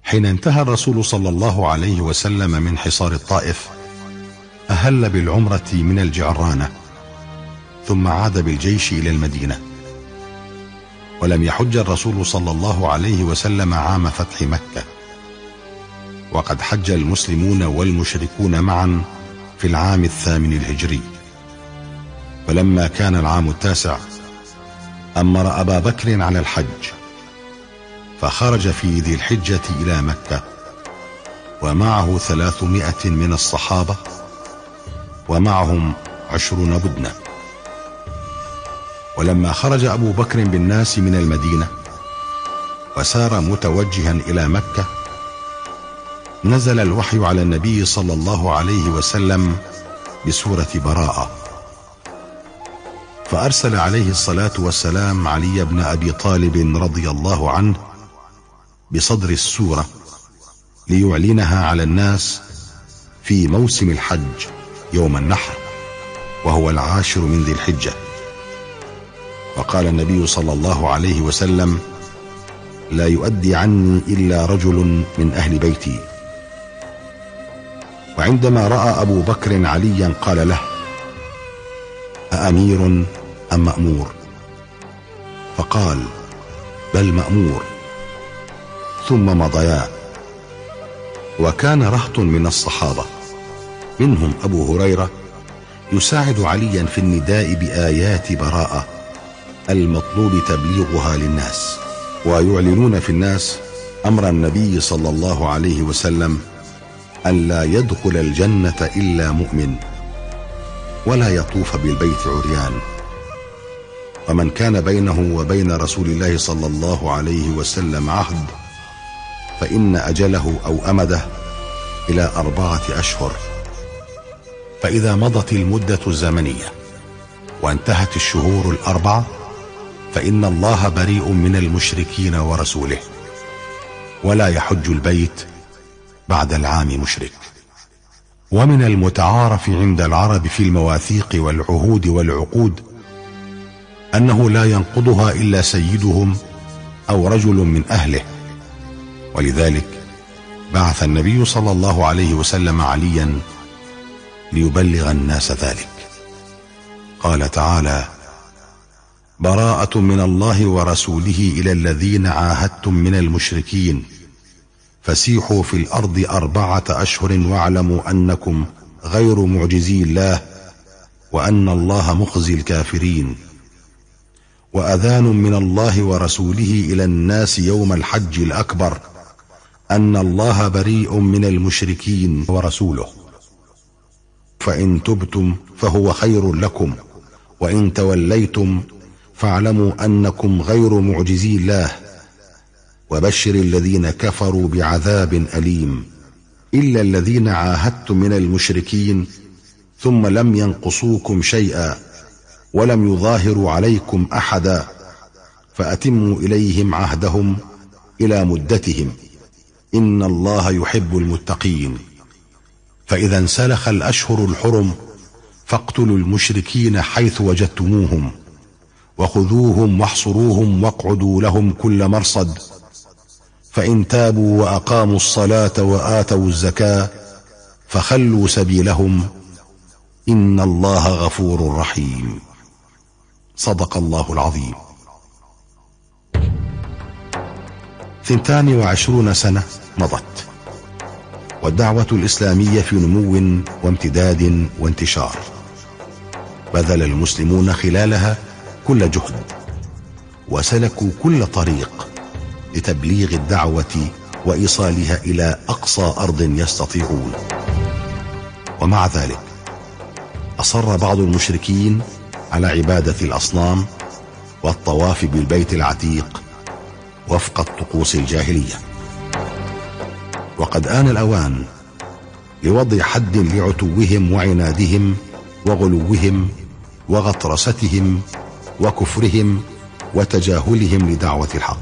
حين انتهى الرسول صلى الله عليه وسلم من حصار الطائف أهل بالعمرة من الجعرانة، ثم عاد بالجيش إلى المدينة. ولم يحج الرسول صلى الله عليه وسلم عام فتح مكة، وقد حج المسلمون والمشركون معا في العام 8 الهجري. فلما كان العام 9 أمر أبا بكر على الحج، فخرج في ذي الحجة إلى مكة، ومعه 300 من الصحابة، ومعهم 20 بدنة. ولما خرج أبو بكر بالناس من المدينة وسار متوجها إلى مكة، نزل الوحي على النبي صلى الله عليه وسلم بسورة براءة، فأرسل عليه الصلاة والسلام علي بن أبي طالب رضي الله عنه بصدر السورة ليعلنها على الناس في موسم الحج يوم النحر، وهو 10 من ذي الحجة. وقال النبي صلى الله عليه وسلم: لا يؤدي عني إلا رجل من أهل بيتي. وعندما رأى أبو بكر عليا قال له: أأمير أم مأمور؟ فقال: بل مأمور. ثم مضيا. وكان رهط من الصحابة منهم أبو هريرة يساعد عليا في النداء بآيات براءة المطلوب تبليغها للناس، ويعلنون في الناس أمر النبي صلى الله عليه وسلم أن لا يدخل الجنة إلا مؤمن، ولا يطوف بالبيت عريان. ومن كان بينه وبين رسول الله صلى الله عليه وسلم عهد فإن أجله أو أمده إلى 4 أشهر. فإذا مضت المدة الزمنية وانتهت الشهور 4 فإن الله بريء من المشركين ورسوله، ولا يحج البيت بعد العام مشرك. ومن المتعارف عند العرب في المواثيق والعهود والعقود أنه لا ينقضها إلا سيدهم أو رجل من أهله، ولذلك بعث النبي صلى الله عليه وسلم عليا ليبلغ الناس ذلك. قال تعالى: براءة من الله ورسوله إلى الذين عاهدتم من المشركين فسيحوا في الأرض 4 أشهر واعلموا أنكم غير معجزي الله وأن الله مخزي الكافرين. وأذان من الله ورسوله إلى الناس يوم الحج الأكبر أن الله بريء من المشركين ورسوله، فإن تبتم فهو خير لكم، وإن توليتم فاعلموا أنكم غير معجزي الله، وبشر الذين كفروا بعذاب أليم. إلا الذين عاهدتم من المشركين ثم لم ينقصوكم شيئا ولم يظاهروا عليكم أحدا فأتموا إليهم عهدهم إلى مدتهم، إن الله يحب المتقين. فإذا انسلخ الأشهر الحرم فاقتلوا المشركين حيث وجدتموهم وخذوهم واحصروهم واقعدوا لهم كل مرصد، فإن تابوا وأقاموا الصلاة وآتوا الزكاة فخلوا سبيلهم، إن الله غفور رحيم. صدق الله العظيم. 22 سنة مضت، والدعوة الإسلامية في نمو وامتداد وانتشار. بذل المسلمون خلالها كل جهد، وسلكوا كل طريق لتبليغ الدعوة وإيصالها إلى أقصى أرض يستطيعون. ومع ذلك أصر بعض المشركين على عبادة الأصنام والطواف بالبيت العتيق وفق الطقوس الجاهلية. وقد آن الأوان لوضع حد لعتوهم وعنادهم وغلوهم وغطرستهم وكفرهم وتجاهلهم لدعوة الحق.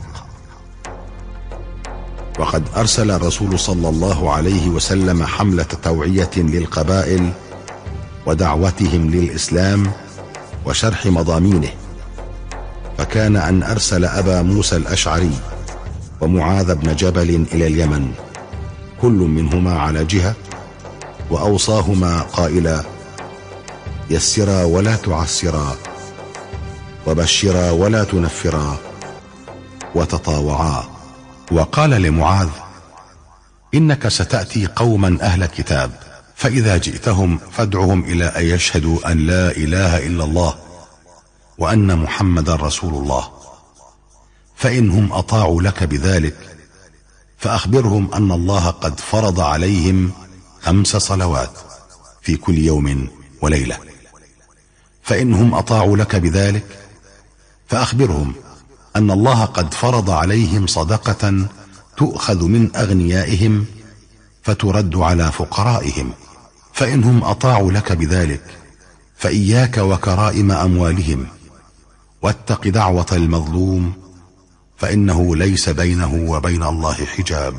وقد أرسل الرسول صلى الله عليه وسلم حملة توعية للقبائل ودعوتهم للإسلام وشرح مضامينه، فكان أن أرسل أبا موسى الأشعري ومعاذ بن جبل إلى اليمن، كل منهما على جهة، وأوصاهما قائلا: يسرا ولا تعسرا، وبشرا ولا تنفرا، وتطاوعا. وقال لمعاذ: إنك ستأتي قوما أهل كتاب، فإذا جئتهم فادعهم إلى أن يشهدوا أن لا إله إلا الله وأن محمدا رسول الله، فإنهم أطاعوا لك بذلك فأخبرهم أن الله قد فرض عليهم 5 صلوات في كل يوم وليلة. فإنهم أطاعوا لك بذلك فأخبرهم أن الله قد فرض عليهم صدقة تؤخذ من أغنيائهم فترد على فقرائهم. فإنهم أطاعوا لك بذلك فإياك وكرائم أموالهم، واتق دعوة المظلوم فإنه ليس بينه وبين الله حجاب.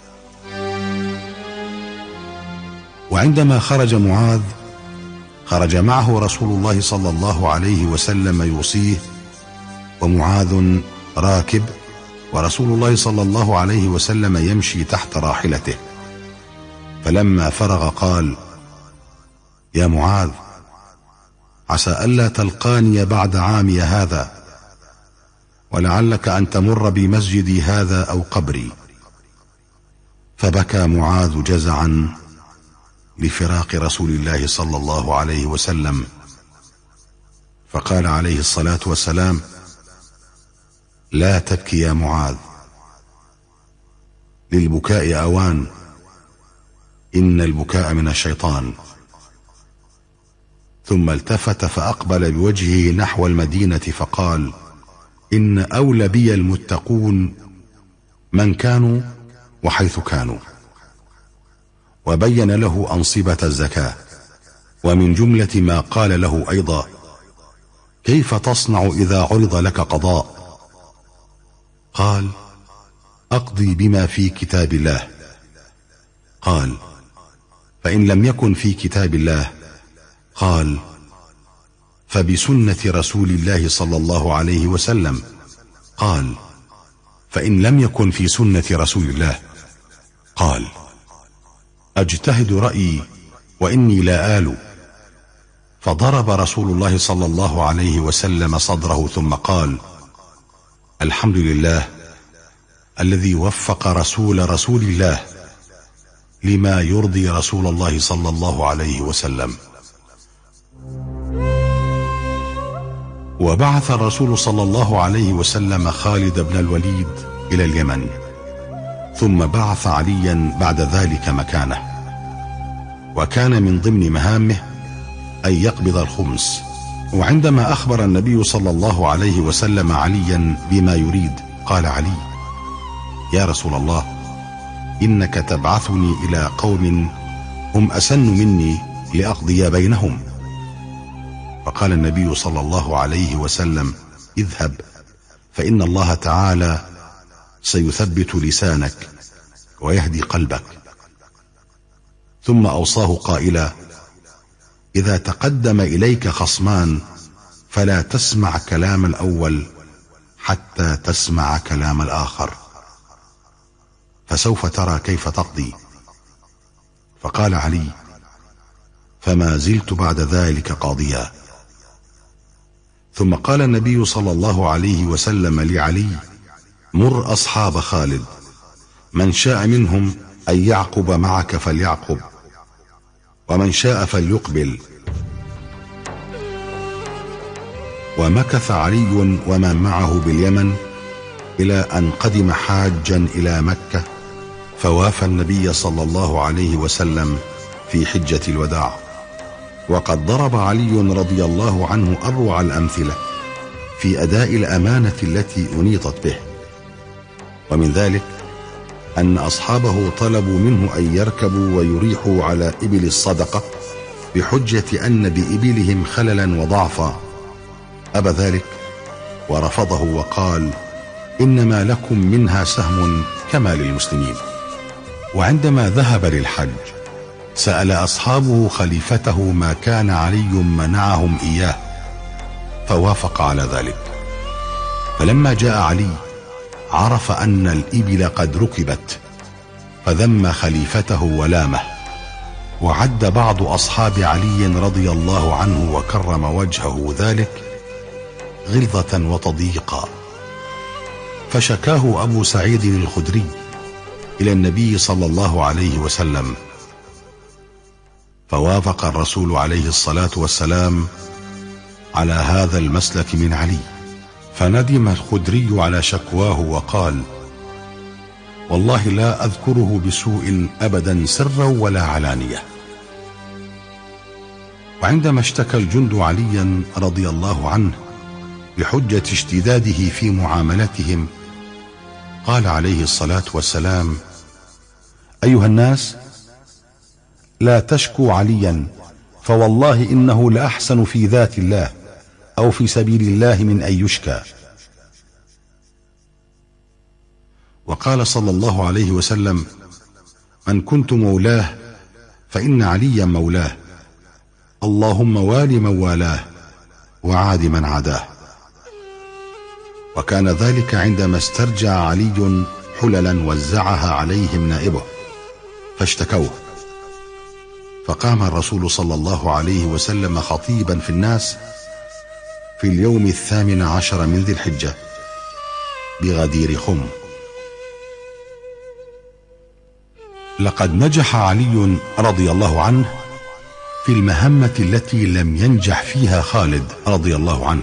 وعندما خرج معاذ خرج معه رسول الله صلى الله عليه وسلم يوصيه، ومعاذ راكب، ورسول الله صلى الله عليه وسلم يمشي تحت راحلته. فلما فرغ قال: يا معاذ، عسى ألا تلقاني بعد عامي هذا، ولعلك أن تمر بمسجدي هذا أو قبري. فبكى معاذ جزعا لفراق رسول الله صلى الله عليه وسلم، فقال عليه الصلاة والسلام: لا تبكي يا معاذ، للبكاء أوان، إن البكاء من الشيطان. ثم التفت فأقبل بوجهه نحو المدينة فقال: إن أولى بي المتقون من كانوا وحيث كانوا. وبين له أنصبة الزكاة. ومن جملة ما قال له أيضا: كيف تصنع إذا عرض لك قضاء؟ قال: أقضي بما في كتاب الله. قال: فإن لم يكن في كتاب الله؟ قال: فبسنة رسول الله صلى الله عليه وسلم. قال: فإن لم يكن في سنة رسول الله؟ قال: أجتهد رأيي وإني لا آل. فضرب رسول الله صلى الله عليه وسلم صدره ثم قال: الحمد لله الذي وفق رسول الله لما يرضي رسول الله صلى الله عليه وسلم. وبعث الرسول صلى الله عليه وسلم خالد بن الوليد إلى اليمن، ثم بعث عليا بعد ذلك مكانه. وكان من ضمن مهامه أن يقبض الخمس. وعندما أخبر النبي صلى الله عليه وسلم عليا بما يريد، قال علي: يا رسول الله، إنك تبعثني إلى قوم هم أسن مني لأقضي بينهم. فقال النبي صلى الله عليه وسلم: اذهب، فإن الله تعالى سيثبت لسانك ويهدي قلبك. ثم أوصاه قائلا: إذا تقدم إليك خصمان فلا تسمع كلام الأول حتى تسمع كلام الآخر، فسوف ترى كيف تقضي. فقال علي: فما زلت بعد ذلك قاضيا. ثم قال النبي صلى الله عليه وسلم لعلي: مر أصحاب خالد، من شاء منهم أن يعقب معك فليعقب، ومن شاء فليقبل. ومكث علي ومن معه باليمن إلى أن قدم حاجا إلى مكة، فوافى النبي صلى الله عليه وسلم في حجة الوداع. وقد ضرب علي رضي الله عنه أروع الأمثلة في أداء الأمانة التي أنيطت به. ومن ذلك أن أصحابه طلبوا منه أن يركبوا ويريحوا على إبل الصدقة بحجة أن بإبلهم خللا وضعفا. أبى ذلك ورفضه وقال: إنما لكم منها سهم كما للمسلمين. وعندما ذهب للحج سأل أصحابه خليفته ما كان علي منعهم إياه، فوافق على ذلك. فلما جاء علي عرف أن الإبل قد ركبت فذم خليفته ولامه، وعد بعض أصحاب علي رضي الله عنه وكرم وجهه ذلك غلظة وتضييقا، فشكاه أبو سعيد الخدري إلى النبي صلى الله عليه وسلم، فوافق الرسول عليه الصلاة والسلام على هذا المسلك من علي، فندم الخدري على شكواه وقال: والله لا أذكره بسوء أبدا سرا ولا علانية. وعندما اشتكى الجند عليا رضي الله عنه بحجة اشتداده في معاملتهم، قال عليه الصلاة والسلام: أيها الناس، لا تشكوا عليا، فوالله إنه لأحسن في ذات الله أو في سبيل الله من أن يشكى. وقال صلى الله عليه وسلم: من كنت مولاه فإن عليا مولاه، اللهم وال من والاه وعاد من عاداه. وكان ذلك عندما استرجع علي حللا وزعها عليهم نائبه فاشتكوه، فقام الرسول صلى الله عليه وسلم خطيبا في الناس في اليوم 18 من ذي الحجة بغدير خم. لقد نجح علي رضي الله عنه في المهمة التي لم ينجح فيها خالد رضي الله عنه،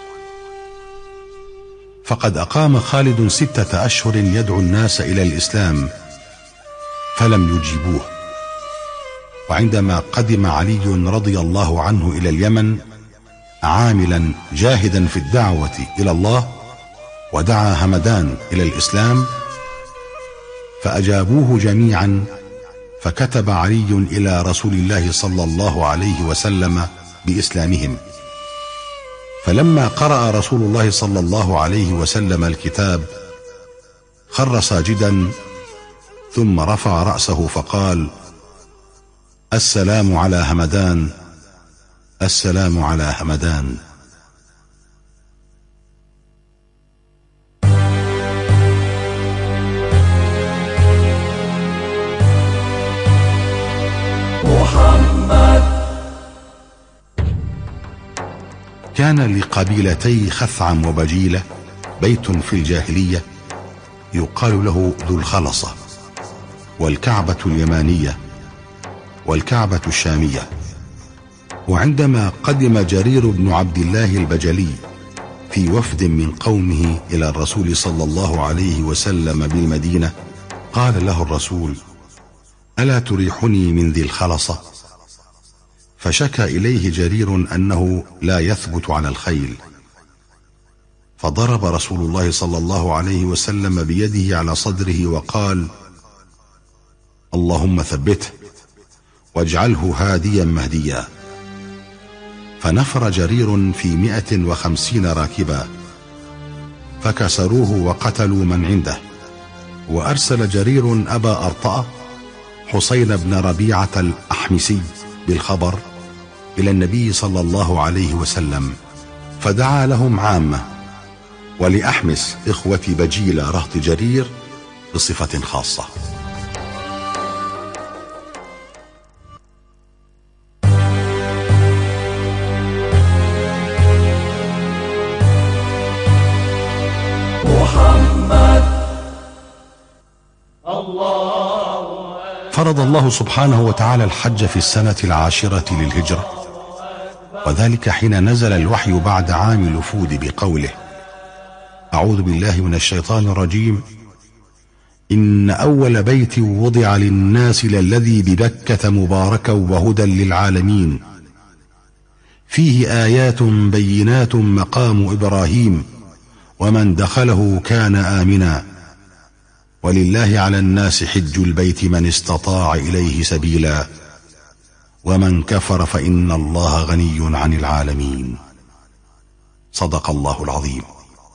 فقد أقام خالد 6 أشهر يدعو الناس إلى الإسلام فلم يجيبوه، وعندما قدم علي رضي الله عنه إلى اليمن عاملا جاهدا في الدعوة إلى الله، ودعا همدان إلى الإسلام فأجابوه جميعا، فكتب علي إلى رسول الله صلى الله عليه وسلم بإسلامهم، فلما قرأ رسول الله صلى الله عليه وسلم الكتاب خر ساجدا ثم رفع رأسه فقال: السلام على همدان، السلام على همدان. كان لقبيلتي خثعم وبجيلة بيت في الجاهلية يقال له ذو الخلصة، والكعبة اليمانية والكعبة الشامية. وعندما قدم جرير بن عبد الله البجلي في وفد من قومه إلى الرسول صلى الله عليه وسلم بالمدينة، قال له الرسول: ألا تريحني من ذي الخلصة؟ فشكى إليه جرير أنه لا يثبت على الخيل، فضرب رسول الله صلى الله عليه وسلم بيده على صدره وقال: اللهم ثبته واجعله هاديا مهديا. فنفر جرير في 150 راكبا فكسروه وقتلوا من عنده. وأرسل جرير أبا أرطأة حسين بن ربيعة الأحمسي بالخبر إلى النبي صلى الله عليه وسلم، فدعا لهم عامة، ولأحمس إخوة بجيل رهط جرير بصفة خاصة. فرض الله سبحانه وتعالى الحج في السنة 10 للهجرة، وذلك حين نزل الوحي بعد عام الوفود بقوله: أعوذ بالله من الشيطان الرجيم، إن أول بيت وضع للناس للذي ببكة مباركا وهدى للعالمين، فيه آيات بينات مقام إبراهيم ومن دخله كان آمنا، ولله على الناس حج البيت من استطاع إليه سبيلا، ومن كفر فإن الله غني عن العالمين. صدق الله العظيم.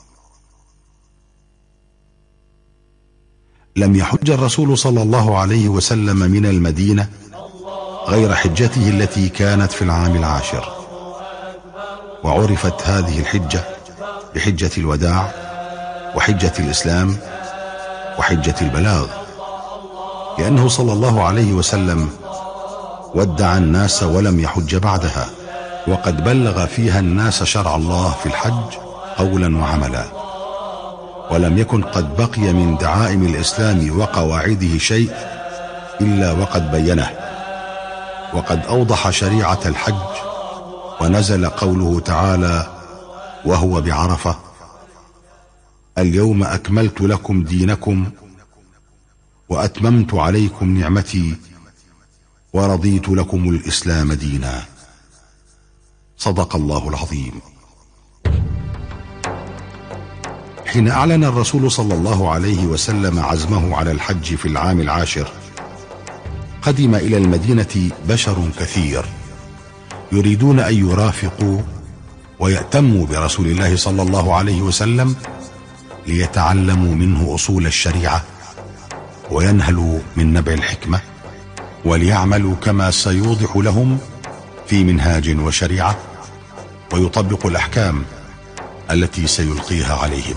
لم يحج الرسول صلى الله عليه وسلم من المدينة غير حجته التي كانت في العام 10، وعرفت هذه الحجة بحجة الوداع، وحجة الإسلام وحجة البلاغ، لأنه صلى الله عليه وسلم ودع الناس ولم يحج بعدها، وقد بلغ فيها الناس شرع الله في الحج قولا وعملا، ولم يكن قد بقي من دعائم الإسلام وقواعده شيء إلا وقد بينه، وقد أوضح شريعة الحج، ونزل قوله تعالى وهو بعرفة: اليوم أكملت لكم دينكم وأتممت عليكم نعمتي ورضيت لكم الإسلام دينا. صدق الله العظيم. حين أعلن الرسول صلى الله عليه وسلم عزمه على الحج في العام العاشر، قدم إلى المدينة بشر كثير يريدون أن يرافقوا ويأتموا برسول الله صلى الله عليه وسلم ليتعلموا منه أصول الشريعة وينهلوا من نبع الحكمة، وليعملوا كما سيوضح لهم في منهاج وشريعة، ويطبقوا الأحكام التي سيلقيها عليهم.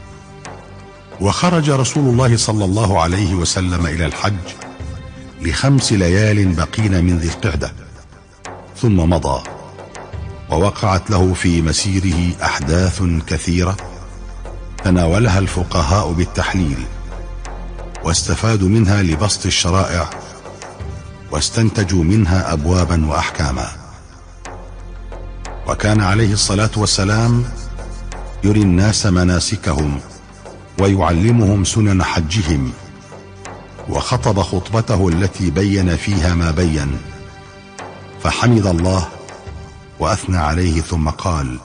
وخرج رسول الله صلى الله عليه وسلم إلى الحج ل5 ليال بقين من ذي القعدة، ثم مضى، ووقعت له في مسيره أحداث كثيرة تناولها الفقهاء بالتحليل، واستفادوا منها لبسط الشرائع، واستنتجوا منها أبوابا وأحكاما. وكان عليه الصلاة والسلام يري الناس مناسكهم ويعلمهم سنن حجهم، وخطب خطبته التي بين فيها ما بين، فحمد الله وأثنى عليه ثم قال: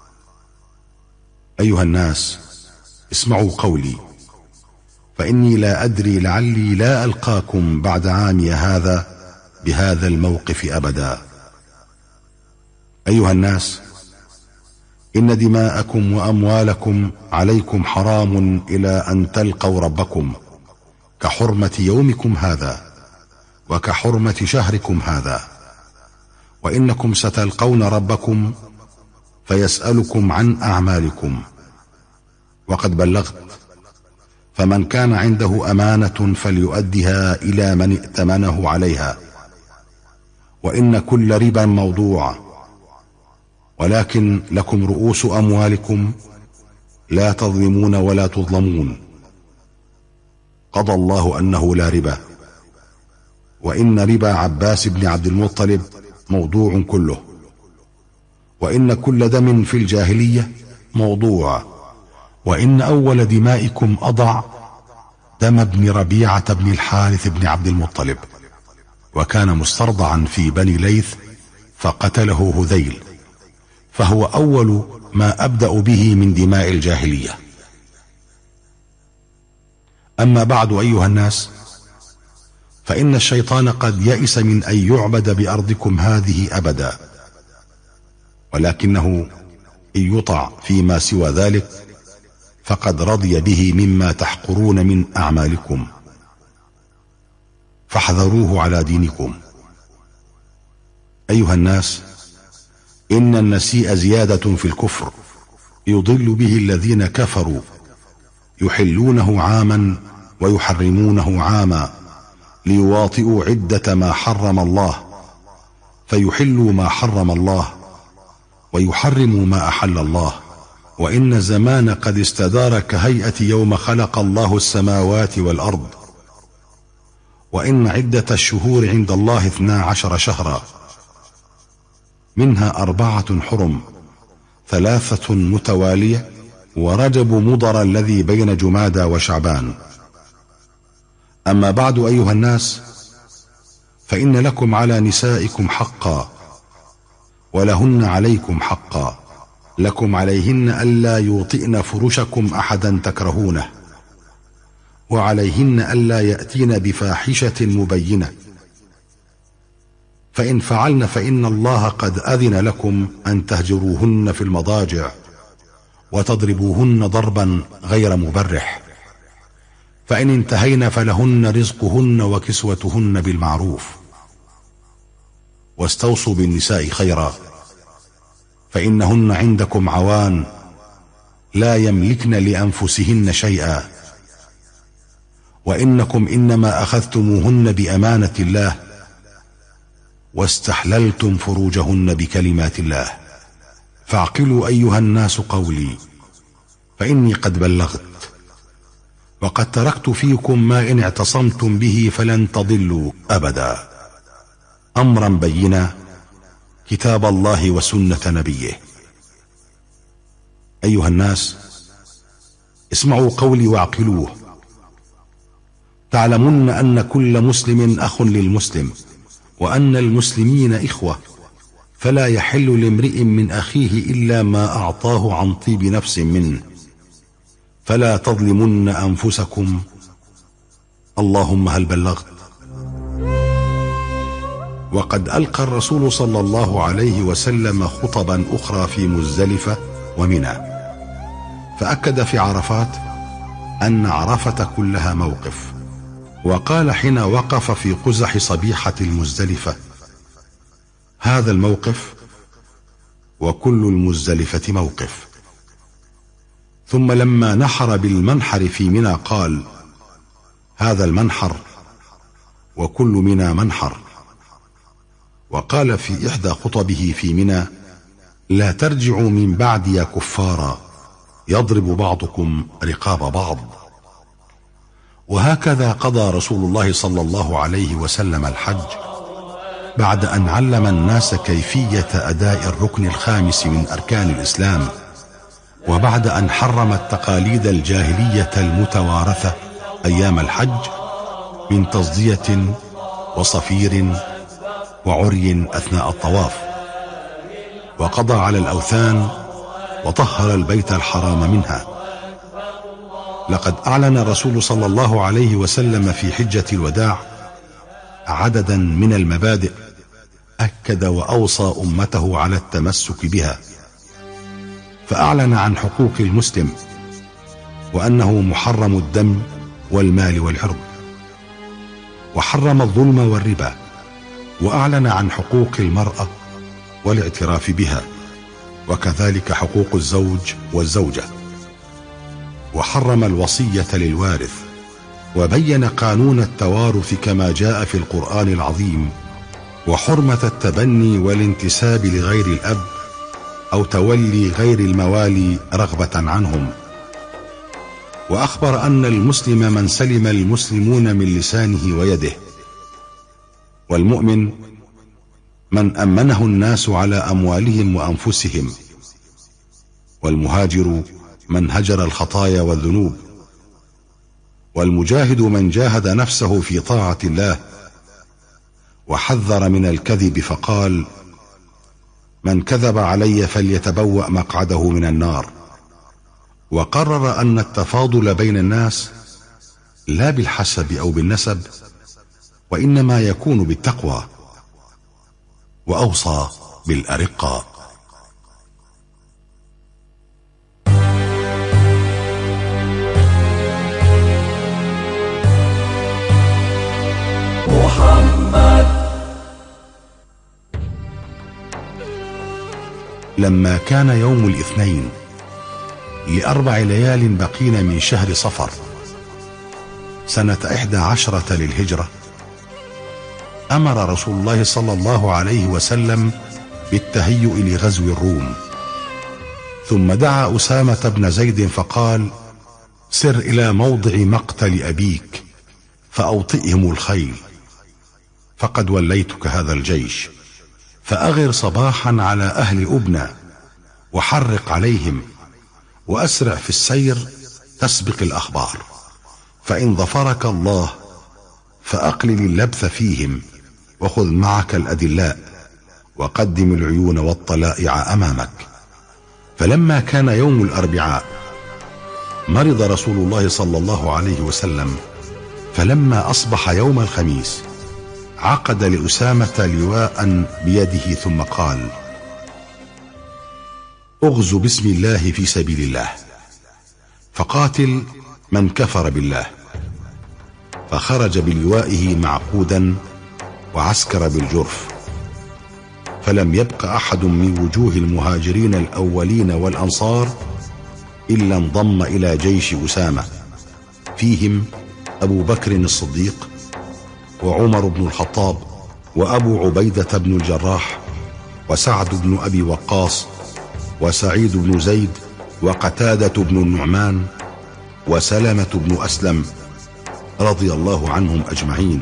أيها الناس، اسمعوا قولي، فإني لا أدري لعلي لا ألقاكم بعد عامي هذا بهذا الموقف أبدا. أيها الناس، إن دماءكم وأموالكم عليكم حرام إلى أن تلقوا ربكم، كحرمة يومكم هذا وكحرمة شهركم هذا، وإنكم ستلقون ربكم فيسألكم عن أعمالكم، وقد بلغت، فمن كان عنده أمانة فليؤدها إلى من ائتمنه عليها، وإن كل ربا موضوع، ولكن لكم رؤوس أموالكم لا تظلمون ولا تظلمون. قضى الله أنه لا ربا، وإن ربا عباس بن عبد المطلب موضوع كله، وإن كل دم في الجاهلية موضوع، وإن أول دمائكم أضع دم ابن ربيعة بن الحارث بن عبد المطلب، وكان مسترضعا في بني ليث فقتله هذيل، فهو أول ما أبدأ به من دماء الجاهلية. أما بعد أيها الناس، فإن الشيطان قد يئس من أن يعبد بأرضكم هذه أبدا، ولكنه إن يطع فيما سوى ذلك فقد رضي به مما تحقرون من أعمالكم، فاحذروه على دينكم. أيها الناس، إن النسيء زيادة في الكفر يضل به الذين كفروا، يحلونه عاما ويحرمونه عاما ليواطئوا عدة ما حرم الله، فيحلوا ما حرم الله ويحرموا ما أحل الله. وإن الزمان قد استدار كهيئة يوم خلق الله السماوات والأرض، وإن عدة الشهور عند الله 12 شهرا، منها 4 حرم، 3 متوالية، ورجب مضر الذي بين جمادى وشعبان. أما بعد أيها الناس، فإن لكم على نسائكم حقا، ولهن عليكم حقا، لكم عليهن ألا يوطئن فرشكم أحدا تكرهونه، وعليهن ألا يأتين بفاحشة مبينة، فإن فعلن فإن الله قد أذن لكم أن تهجروهن في المضاجع وتضربوهن ضربا غير مبرح، فإن انتهين فلهن رزقهن وكسوتهن بالمعروف. واستوصوا بالنساء خيرا، فإنهن عندكم عوان لا يملكن لأنفسهن شيئا، وإنكم إنما أخذتموهن بأمانة الله واستحللتم فروجهن بكلمات الله، فاعقلوا أيها الناس قولي، فإني قد بلغت، وقد تركت فيكم ما إن اعتصمتم به فلن تضلوا أبدا، أمرا بينا، كتاب الله وسنة نبيه. أيها الناس، اسمعوا قولي واعقلوه. تعلمون أن كل مسلم أخ للمسلم، وأن المسلمين إخوة، فلا يحل لامرئ من أخيه إلا ما أعطاه عن طيب نفس منه، فلا تظلمن أنفسكم. اللهم هل بلغت؟ وقد ألقى الرسول صلى الله عليه وسلم خطبا أخرى في مزدلفة ومنى، فأكد في عرفات أن عرفة كلها موقف، وقال حين وقف في قزح صبيحة المزدلفة: هذا الموقف وكل المزدلفة موقف. ثم لما نحر بالمنحر في منى قال: هذا المنحر وكل منى منحر. وقال في إحدى خطبه في منى: لا ترجعوا من بعد يا كفارا، يضرب بعضكم رقاب بعض. وهكذا قضى رسول الله صلى الله عليه وسلم الحج بعد أن علم الناس كيفية أداء الركن الخامس من أركان الإسلام، وبعد أن حرم التقاليد الجاهلية المتوارثة أيام الحج من تصدية وصفير وعري أثناء الطواف، وقضى على الأوثان وطهر البيت الحرام منها. لقد أعلن الرسول صلى الله عليه وسلم في حجة الوداع عددا من المبادئ أكد وأوصى أمته على التمسك بها، فأعلن عن حقوق المسلم وأنه محرم الدم والمال والعرض، وحرم الظلم والربا، وأعلن عن حقوق المرأة والاعتراف بها، وكذلك حقوق الزوج والزوجة، وحرم الوصية للوارث، وبين قانون التوارث كما جاء في القرآن العظيم، وحرمة التبني والانتساب لغير الأب أو تولي غير الموالي رغبة عنهم. وأخبر أن المسلم من سلم المسلمون من لسانه ويده، والمؤمن من أمنه الناس على أموالهم وأنفسهم، والمهاجر من هجر الخطايا والذنوب، والمجاهد من جاهد نفسه في طاعة الله، وحذر من الكذب فقال: من كذب علي فليتبوأ مقعده من النار. وقرر أن التفاضل بين الناس لا بالحسب أو بالنسب، وإنما يكون بالتقوى، وأوصى بالأرقاء. لما كان يوم الاثنين ل4 ليال بقين من شهر صفر سنة 11 للهجرة، أمر رسول الله صلى الله عليه وسلم بالتهيؤ لغزو الروم، ثم دعا أسامة بن زيد فقال: سر إلى موضع مقتل أبيك فأوطئهم الخيل، فقد وليتك هذا الجيش، فأغر صباحا على أهل أبنى وحرق عليهم، وأسرع في السير تسبق الأخبار، فإن ظفرك الله فأقلل اللبث فيهم، وخذ معك الأدلاء، وقدم العيون والطلائع أمامك. فلما كان يوم الأربعاء مرض رسول الله صلى الله عليه وسلم، فلما أصبح يوم الخميس عقد لأسامة لواء بيده ثم قال: اغزو بسم الله في سبيل الله، فقاتل من كفر بالله. فخرج بلوائه معقودا وعسكر بالجرف، فلم يبق أحد من وجوه المهاجرين الأولين والأنصار إلا انضم إلى جيش أسامة، فيهم أبو بكر الصديق وعمر بن الخطاب وأبو عبيدة بن الجراح وسعد بن أبي وقاص وسعيد بن زيد وقتادة بن النعمان وسلمة بن أسلم رضي الله عنهم أجمعين.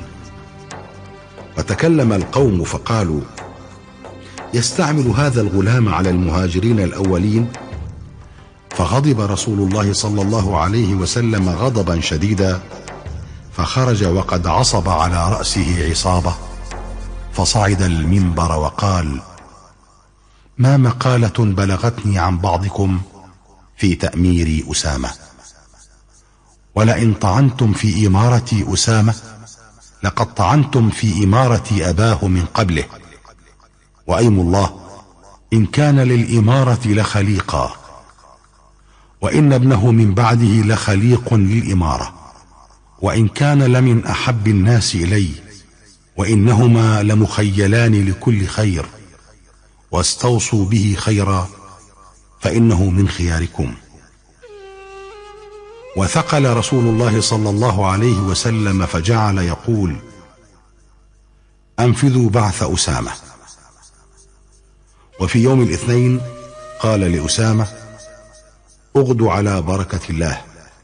وتكلم القوم فقالوا: يستعمل هذا الغلام على المهاجرين الأولين؟ فغضب رسول الله صلى الله عليه وسلم غضبا شديدا، فخرج وقد عصب على رأسه عصابة، فصعد المنبر وقال: ما مقالة بلغتني عن بعضكم في تأمير أسامة، ولئن طعنتم في إمارة أسامة لقد طعنتم في إمارة أباه من قبله، وأيم الله إن كان للإمارة لخليقا، وإن ابنه من بعده لخليق للإمارة، وإن كان لمن أحب الناس إلي، وإنهما لمخيلان لكل خير، واستوصوا به خيرا فإنه من خياركم. وثقل رسول الله صلى الله عليه وسلم فجعل يقول: أنفذوا بعث أسامة. وفي يوم الاثنين قال لأسامة: اغدوا على بركة الله.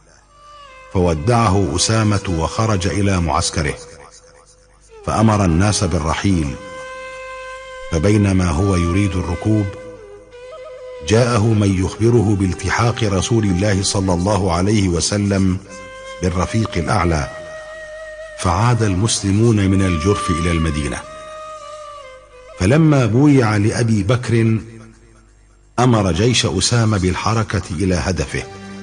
فودعه أسامة وخرج إلى معسكره، فأمر الناس بالرحيل، فبينما هو يريد الركوب جاءه من يخبره بالتحاق رسول الله صلى الله عليه وسلم بالرفيق الأعلى، فعاد المسلمون من الجرف إلى المدينة. فلما بويع لأبي بكر أمر جيش أسامة بالحركة إلى هدفه،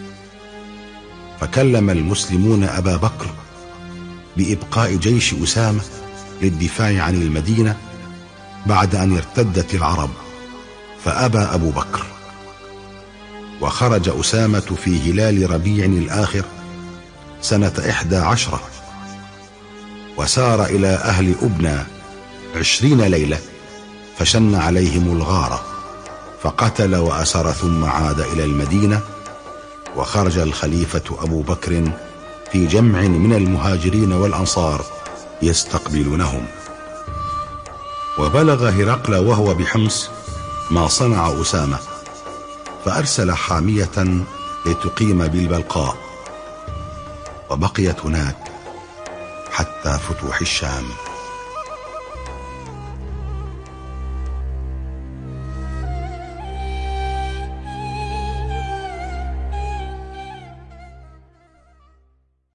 فكلم المسلمون أبا بكر بإبقاء جيش أسامة للدفاع عن المدينة بعد أن ارتدت العرب، فأبى أبو بكر. وخرج أسامة في هلال ربيع الآخر سنة 11، وسار إلى أهل أبنى 20 ليلة، فشن عليهم الغارة، فقتل وأسر، ثم عاد إلى المدينة. وخرج الخليفة أبو بكر في جمع من المهاجرين والأنصار يستقبلونهم. وبلغ هرقل وهو بحمص ما صنع أسامة، فأرسل حامية لتقيم بالبلقاء، وبقيت هناك حتى فتوح الشام.